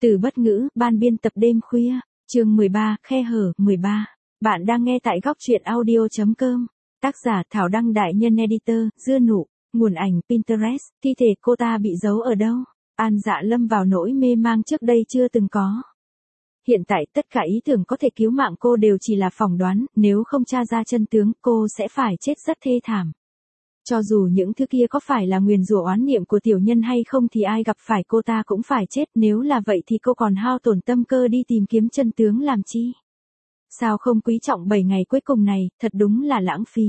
Từ bất ngữ, ban biên tập đêm khuya, chương 13, khe hở, 13. Bạn đang nghe tại góc truyện audio.com. Tác giả Thảo Đăng đại nhân editor, Dưa Nụ, nguồn ảnh Pinterest, thi thể cô ta bị giấu ở đâu? An Dạ lâm vào nỗi mê mang trước đây chưa từng có. Hiện tại tất cả ý tưởng có thể cứu mạng cô đều chỉ là phỏng đoán, nếu không tra ra chân tướng, cô sẽ phải chết rất thê thảm. Cho dù những thứ kia có phải là nguyền rủa oán niệm của tiểu nhân hay không thì ai gặp phải cô ta cũng phải chết, nếu là vậy thì cô còn hao tổn tâm cơ đi tìm kiếm chân tướng làm chi? Sao không quý trọng 7 ngày cuối cùng này, thật đúng là lãng phí.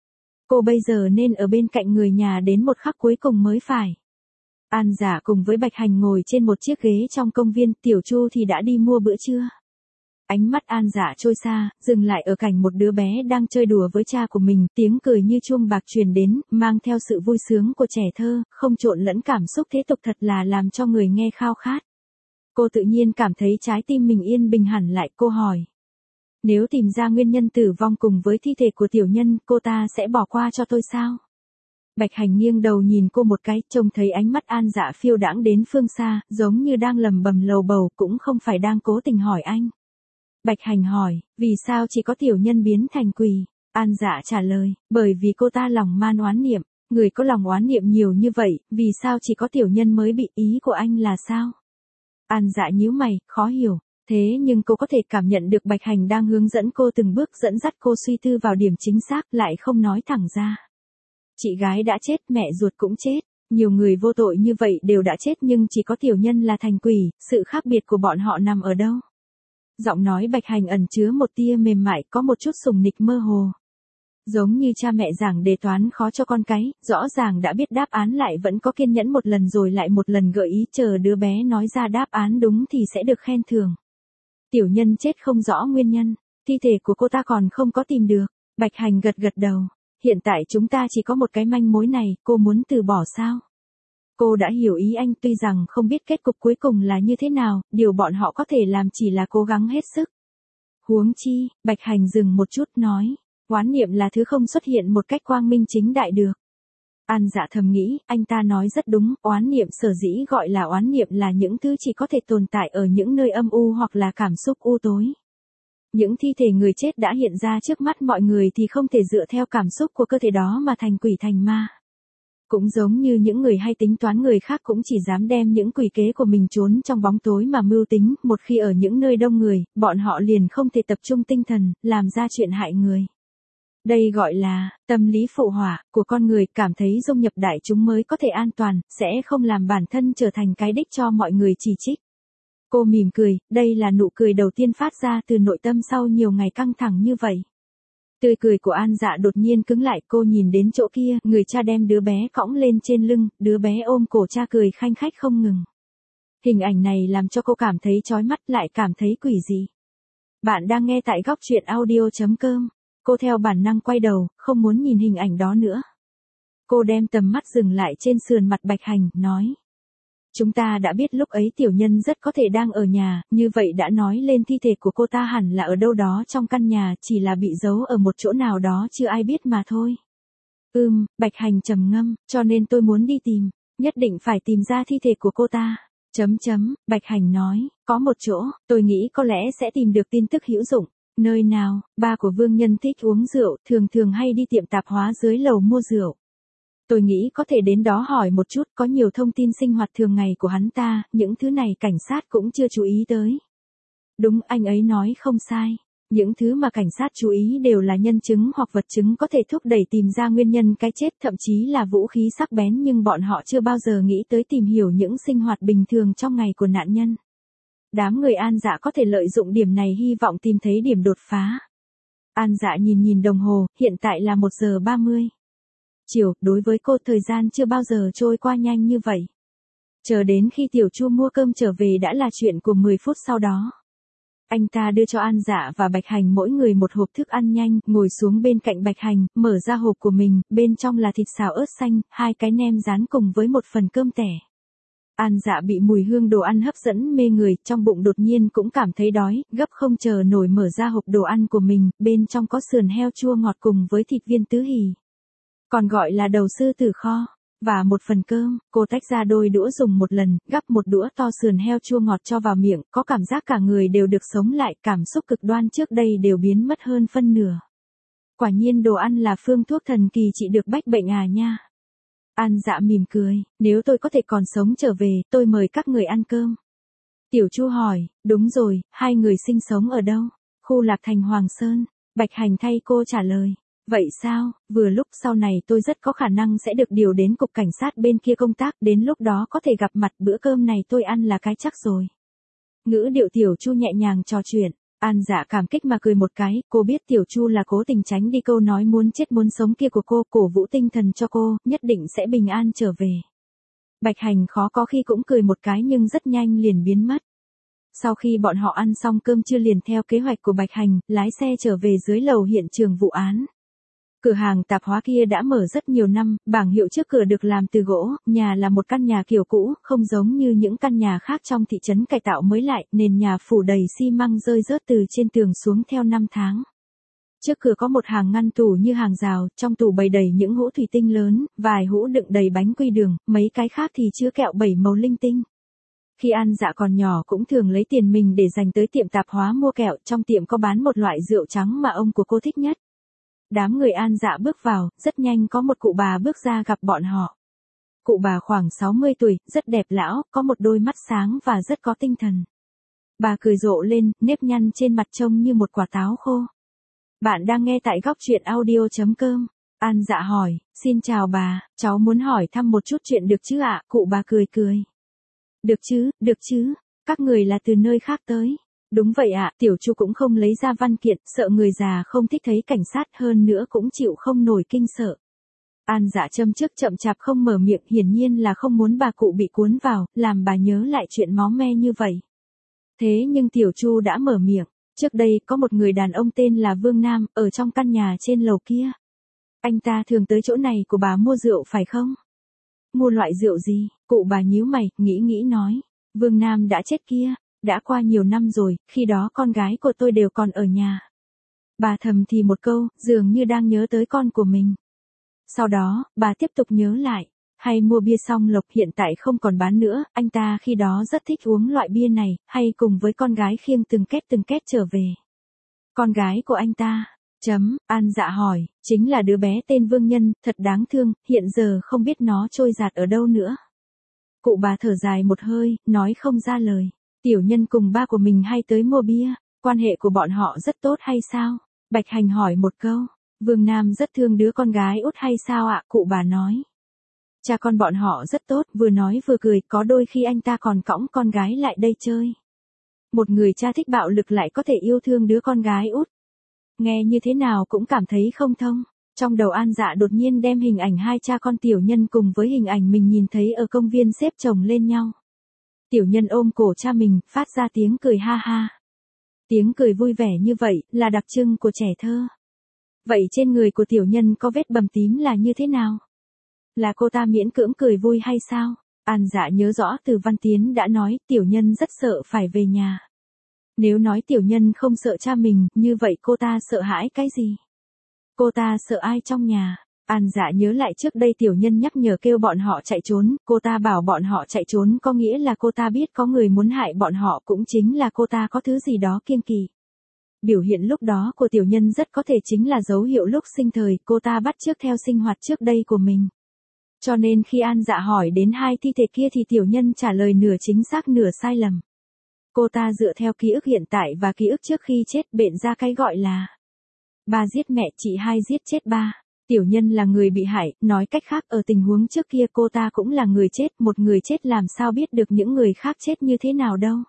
Cô bây giờ nên ở bên cạnh người nhà đến một khắc cuối cùng mới phải. An Dạ cùng với Bạch Hành ngồi trên một chiếc ghế trong công viên, Tiểu Chu thì đã đi mua bữa trưa. Ánh mắt An Dạ trôi xa, dừng lại ở cảnh một đứa bé đang chơi đùa với cha của mình, tiếng cười như chuông bạc truyền đến, mang theo sự vui sướng của trẻ thơ, không trộn lẫn cảm xúc thế tục, thật là làm cho người nghe khao khát. Cô tự nhiên cảm thấy trái tim mình yên bình hẳn lại, cô hỏi. Nếu tìm ra nguyên nhân tử vong cùng với thi thể của tiểu nhân, cô ta sẽ bỏ qua cho tôi sao? Bạch Hành nghiêng đầu nhìn cô một cái, trông thấy ánh mắt An Dạ phiêu đãng đến phương xa, giống như đang lẩm bẩm lầu bầu, cũng không phải đang cố tình hỏi anh. Bạch Hành hỏi, vì sao chỉ có tiểu nhân biến thành quỷ? An Dạ trả lời, bởi vì cô ta lòng man oán niệm. Người có lòng oán niệm nhiều như vậy, vì sao chỉ có tiểu nhân mới bị, ý của anh là sao? An Dạ nhíu mày, khó hiểu. Thế nhưng cô có thể cảm nhận được Bạch Hành đang hướng dẫn cô từng bước, dẫn dắt cô suy tư vào điểm chính xác, lại không nói thẳng ra. Chị gái đã chết, mẹ ruột cũng chết. Nhiều người vô tội như vậy đều đã chết nhưng chỉ có tiểu nhân là thành quỷ, sự khác biệt của bọn họ nằm ở đâu? Giọng nói Bạch Hành ẩn chứa một tia mềm mại, có một chút sùng nịch mơ hồ. Giống như cha mẹ giảng đề toán khó cho con cái, rõ ràng đã biết đáp án lại vẫn có kiên nhẫn một lần rồi lại một lần gợi ý chờ đứa bé nói ra đáp án đúng thì sẽ được khen thưởng. Tiểu nhân chết không rõ nguyên nhân, thi thể của cô ta còn không có tìm được. Bạch Hành gật gật đầu. Hiện tại chúng ta chỉ có một cái manh mối này, cô muốn từ bỏ sao? Cô đã hiểu ý anh, tuy rằng không biết kết cục cuối cùng là như thế nào, điều bọn họ có thể làm chỉ là cố gắng hết sức. Huống chi, Bạch Hành dừng một chút nói, oán niệm là thứ không xuất hiện một cách quang minh chính đại được. An Dạ thầm nghĩ, anh ta nói rất đúng, oán niệm sở dĩ gọi là oán niệm là những thứ chỉ có thể tồn tại ở những nơi âm u hoặc là cảm xúc u tối. Những thi thể người chết đã hiện ra trước mắt mọi người thì không thể dựa theo cảm xúc của cơ thể đó mà thành quỷ thành ma. Cũng giống như những người hay tính toán người khác cũng chỉ dám đem những quỷ kế của mình trốn trong bóng tối mà mưu tính, một khi ở những nơi đông người, bọn họ liền không thể tập trung tinh thần, làm ra chuyện hại người. Đây gọi là tâm lý phụ họa của con người, cảm thấy dung nhập đại chúng mới có thể an toàn, sẽ không làm bản thân trở thành cái đích cho mọi người chỉ trích. Cô mỉm cười, đây là nụ cười đầu tiên phát ra từ nội tâm sau nhiều ngày căng thẳng như vậy. Tươi cười của An Dạ đột nhiên cứng lại, cô nhìn đến chỗ kia, người cha đem đứa bé cõng lên trên lưng, đứa bé ôm cổ cha cười khanh khách không ngừng. Hình ảnh này làm cho cô cảm thấy chói mắt lại cảm thấy quỷ dị. Bạn đang nghe tại góc truyện audio.com. Cô theo bản năng quay đầu, không muốn nhìn hình ảnh đó nữa. Cô đem tầm mắt dừng lại trên sườn mặt Bạch Hành, nói. Chúng ta đã biết lúc ấy tiểu nhân rất có thể đang ở nhà, như vậy đã nói lên thi thể của cô ta hẳn là ở đâu đó trong căn nhà, chỉ là bị giấu ở một chỗ nào đó chưa ai biết mà thôi. Bạch Hành trầm ngâm, cho nên tôi muốn đi tìm, nhất định phải tìm ra thi thể của cô ta. Bạch Hành nói, có một chỗ, tôi nghĩ có lẽ sẽ tìm được tin tức hữu dụng. Nơi nào? Ba của Vương Nhân thích uống rượu, thường hay đi tiệm tạp hóa dưới lầu mua rượu. Tôi nghĩ có thể đến đó hỏi một chút, có nhiều thông tin sinh hoạt thường ngày của hắn ta, những thứ này cảnh sát cũng chưa chú ý tới. Đúng, anh ấy nói không sai. Những thứ mà cảnh sát chú ý đều là nhân chứng hoặc vật chứng có thể thúc đẩy tìm ra nguyên nhân cái chết, thậm chí là vũ khí sắc bén, nhưng bọn họ chưa bao giờ nghĩ tới tìm hiểu những sinh hoạt bình thường trong ngày của nạn nhân. Đám người An Dạ có thể lợi dụng điểm này hy vọng tìm thấy điểm đột phá. An Dạ nhìn đồng hồ, hiện tại là 1:30 chiều, đối với cô thời gian chưa bao giờ trôi qua nhanh như vậy. Chờ đến khi Tiểu Chu mua cơm trở về đã là chuyện của 10 phút sau đó. Anh ta đưa cho An Dạ và Bạch Hành mỗi người một hộp thức ăn nhanh, ngồi xuống bên cạnh Bạch Hành, mở ra hộp của mình, bên trong là thịt xào ớt xanh, 2 cái nem rán cùng với một phần cơm tẻ. An Dạ bị mùi hương đồ ăn hấp dẫn mê người, trong bụng đột nhiên cũng cảm thấy đói, gấp không chờ nổi mở ra hộp đồ ăn của mình, bên trong có sườn heo chua ngọt cùng với thịt viên tứ hỉ. Còn gọi là đầu sư tử kho. Và một phần cơm, cô tách ra đôi đũa dùng một lần, gắp một đũa to sườn heo chua ngọt cho vào miệng, có cảm giác cả người đều được sống lại, cảm xúc cực đoan trước đây đều biến mất hơn phân nửa. Quả nhiên đồ ăn là phương thuốc thần kỳ trị được bách bệnh à nha. An Dạ mỉm cười, nếu tôi có thể còn sống trở về, tôi mời các người ăn cơm. Tiểu Chu hỏi, đúng rồi, hai người sinh sống ở đâu? Khu Lạc Thành Hoàng Sơn. Bạch Hành thay cô trả lời. Vậy sao, vừa lúc sau này tôi rất có khả năng sẽ được điều đến cục cảnh sát bên kia công tác, đến lúc đó có thể gặp mặt, bữa cơm này tôi ăn là cái chắc rồi. Ngữ điệu Tiểu Chu nhẹ nhàng trò chuyện, An Dạ cảm kích mà cười một cái, cô biết Tiểu Chu là cố tình tránh đi câu nói muốn chết muốn sống kia của cô, cổ vũ tinh thần cho cô, nhất định sẽ bình an trở về. Bạch Hành khó có khi cũng cười một cái nhưng rất nhanh liền biến mất. Sau khi bọn họ ăn xong cơm trưa liền theo kế hoạch của Bạch Hành, lái xe trở về dưới lầu hiện trường vụ án. Cửa hàng tạp hóa kia đã mở rất nhiều năm, bảng hiệu trước cửa được làm từ gỗ, nhà là một căn nhà kiểu cũ, không giống như những căn nhà khác trong thị trấn cải tạo mới lại, nền nhà phủ đầy xi măng rơi rớt từ trên tường xuống theo năm tháng. Trước cửa có một hàng ngăn tủ như hàng rào, trong tủ bày đầy những hũ thủy tinh lớn, vài hũ đựng đầy bánh quy đường, mấy cái khác thì chứa kẹo 7 màu linh tinh. Khi An Dạ còn nhỏ cũng thường lấy tiền mình để dành tới tiệm tạp hóa mua kẹo, trong tiệm có bán một loại rượu trắng mà ông của cô thích nhất. Đám người An Dạ bước vào, rất nhanh có một cụ bà bước ra gặp bọn họ. Cụ bà khoảng 60 tuổi, rất đẹp lão, có một đôi mắt sáng và rất có tinh thần. Bà cười rộ lên, nếp nhăn trên mặt trông như một quả táo khô. Bạn đang nghe tại góc truyện audio.com. An Dạ hỏi, xin chào bà, cháu muốn hỏi thăm một chút chuyện được chứ ạ? Cụ bà cười cười. Được chứ, các người là từ nơi khác tới. Đúng vậy ạ, Tiểu Chu cũng không lấy ra văn kiện, sợ người già không thích thấy cảnh sát, hơn nữa cũng chịu không nổi kinh sợ. An Dạ châm trước chậm chạp không mở miệng, hiển nhiên là không muốn bà cụ bị cuốn vào, làm bà nhớ lại chuyện máu me như vậy. Thế nhưng Tiểu Chu đã mở miệng, trước đây có một người đàn ông tên là Vương Nam, ở trong căn nhà trên lầu kia. Anh ta thường tới chỗ này của bà mua rượu phải không? Mua loại rượu gì? Cụ bà nhíu mày, nghĩ nói. Vương Nam đã chết kia. Đã qua nhiều năm rồi, khi đó con gái của tôi đều còn ở nhà. Bà thầm thì một câu, dường như đang nhớ tới con của mình. Sau đó, bà tiếp tục nhớ lại. Hay mua bia Song Lộc hiện tại không còn bán nữa, anh ta khi đó rất thích uống loại bia này, hay cùng với con gái khiêng từng két trở về. Con gái của anh ta. An Dạ hỏi, chính là đứa bé tên Vương Nhân, thật đáng thương, hiện giờ không biết nó trôi dạt ở đâu nữa. Cụ bà thở dài một hơi, nói không ra lời. Tiểu Nhân cùng ba của mình hay tới mua bia, quan hệ của bọn họ rất tốt hay sao? Bạch Hành hỏi một câu. Vương Nam rất thương đứa con gái út hay sao ạ? Cụ bà nói. Cha con bọn họ rất tốt, vừa nói vừa cười, có đôi khi anh ta còn cõng con gái lại đây chơi. Một người cha thích bạo lực lại có thể yêu thương đứa con gái út. Nghe như thế nào cũng cảm thấy không thông. Trong đầu An Dạ đột nhiên đem hình ảnh hai cha con Tiểu Nhân cùng với hình ảnh mình nhìn thấy ở công viên xếp chồng lên nhau. Tiểu Nhân ôm cổ cha mình, phát ra tiếng cười ha ha. Tiếng cười vui vẻ như vậy, là đặc trưng của trẻ thơ. Vậy trên người của Tiểu Nhân có vết bầm tím là như thế nào? Là cô ta miễn cưỡng cười vui hay sao? An Dạ nhớ rõ Từ Văn Tiến đã nói, Tiểu Nhân rất sợ phải về nhà. Nếu nói Tiểu Nhân không sợ cha mình, như vậy cô ta sợ hãi cái gì? Cô ta sợ ai trong nhà? An Dạ nhớ lại trước đây Tiểu Nhân nhắc nhở kêu bọn họ chạy trốn, cô ta bảo bọn họ chạy trốn có nghĩa là cô ta biết có người muốn hại bọn họ, cũng chính là cô ta có thứ gì đó kiêng kỵ. Biểu hiện lúc đó của Tiểu Nhân rất có thể chính là dấu hiệu lúc sinh thời cô ta bắt chước theo sinh hoạt trước đây của mình. Cho nên khi An Dạ hỏi đến hai thi thể kia thì Tiểu Nhân trả lời nửa chính xác nửa sai lầm. Cô ta dựa theo ký ức hiện tại và ký ức trước khi chết bện ra cái gọi là ba giết mẹ chị, hai giết chết ba. Tiểu Nhân là người bị hại, nói cách khác ở tình huống trước kia cô ta cũng là người chết, một người chết làm sao biết được những người khác chết như thế nào đâu.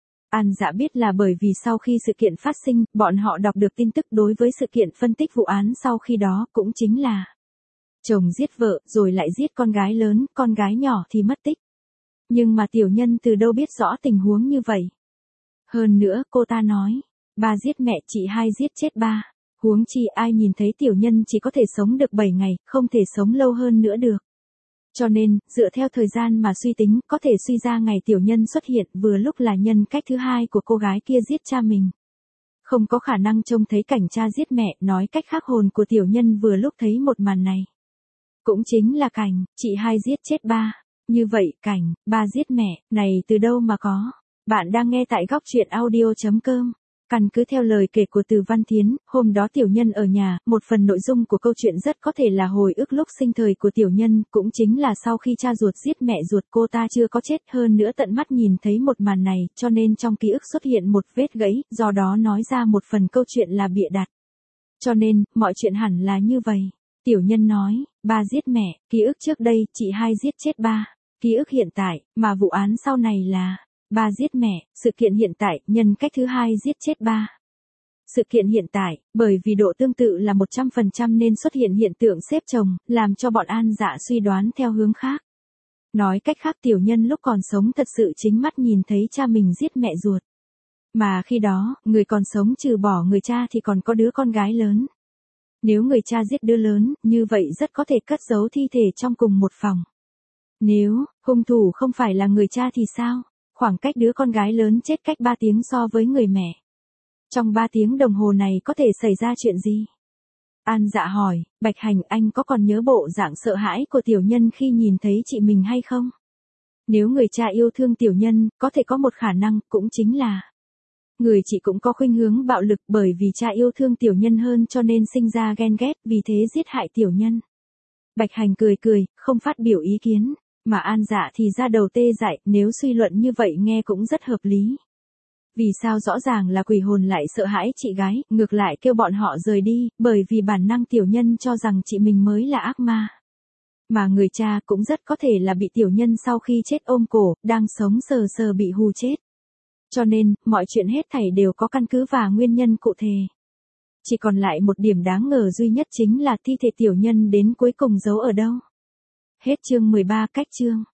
An Dạ biết là bởi vì sau khi sự kiện phát sinh, bọn họ đọc được tin tức đối với sự kiện phân tích vụ án sau khi đó, cũng chính là chồng giết vợ, rồi lại giết con gái lớn, con gái nhỏ thì mất tích. Nhưng mà Tiểu Nhân từ đâu biết rõ tình huống như vậy. Hơn nữa, cô ta nói, ba giết mẹ chị, hai giết chết ba. Huống chi ai nhìn thấy Tiểu Nhân chỉ có thể sống được 7 ngày, không thể sống lâu hơn nữa được. Cho nên, dựa theo thời gian mà suy tính, có thể suy ra ngày Tiểu Nhân xuất hiện vừa lúc là nhân cách thứ hai của cô gái kia giết cha mình. Không có khả năng trông thấy cảnh cha giết mẹ, nói cách khác hồn của Tiểu Nhân vừa lúc thấy một màn này. Cũng chính là Cảnh, chị hai giết chết ba. Như vậy, Cảnh, ba giết mẹ, này từ đâu mà có? Bạn đang nghe tại góc truyện audio.com. Căn cứ theo lời kể của Từ Văn Thiến, hôm đó Tiểu Nhân ở nhà, một phần nội dung của câu chuyện rất có thể là hồi ức lúc sinh thời của Tiểu Nhân, cũng chính là sau khi cha ruột giết mẹ ruột cô ta chưa có chết, hơn nữa tận mắt nhìn thấy một màn này, cho nên trong ký ức xuất hiện một vết gãy, do đó nói ra một phần câu chuyện là bịa đặt. Cho nên, mọi chuyện hẳn là như vậy. Tiểu Nhân nói, ba giết mẹ, ký ức trước đây, chị hai giết chết ba. Ký ức hiện tại, mà vụ án sau này là ba giết mẹ, sự kiện hiện tại, nhân cách thứ hai giết chết ba. Sự kiện hiện tại, bởi vì độ tương tự là 100% nên xuất hiện hiện tượng xếp chồng, làm cho bọn An Dạ suy đoán theo hướng khác. Nói cách khác Tiểu Nhân lúc còn sống thật sự chính mắt nhìn thấy cha mình giết mẹ ruột. Mà khi đó, người còn sống trừ bỏ người cha thì còn có đứa con gái lớn. Nếu người cha giết đứa lớn, như vậy rất có thể cất giấu thi thể trong cùng một phòng. Nếu hung thủ không phải là người cha thì sao? Khoảng cách đứa con gái lớn chết cách 3 tiếng so với người mẹ. Trong 3 tiếng đồng hồ này có thể xảy ra chuyện gì? An Dạ hỏi, Bạch Hành, anh có còn nhớ bộ dạng sợ hãi của Tiểu Nhân khi nhìn thấy chị mình hay không? Nếu người cha yêu thương Tiểu Nhân, có thể có một khả năng, cũng chính là người chị cũng có khuynh hướng bạo lực, bởi vì cha yêu thương Tiểu Nhân hơn cho nên sinh ra ghen ghét, vì thế giết hại Tiểu Nhân. Bạch Hành cười cười, không phát biểu ý kiến. Mà An Dạ thì ra đầu tê dại, nếu suy luận như vậy nghe cũng rất hợp lý. Vì sao rõ ràng là quỷ hồn lại sợ hãi chị gái, ngược lại kêu bọn họ rời đi, bởi vì bản năng Tiểu Nhân cho rằng chị mình mới là ác ma. Mà người cha cũng rất có thể là bị Tiểu Nhân sau khi chết ôm cổ, đang sống sờ sờ bị hù chết. Cho nên, mọi chuyện hết thảy đều có căn cứ và nguyên nhân cụ thể. Chỉ còn lại một điểm đáng ngờ duy nhất chính là thi thể Tiểu Nhân đến cuối cùng giấu ở đâu. Hết chương 13 cách chương.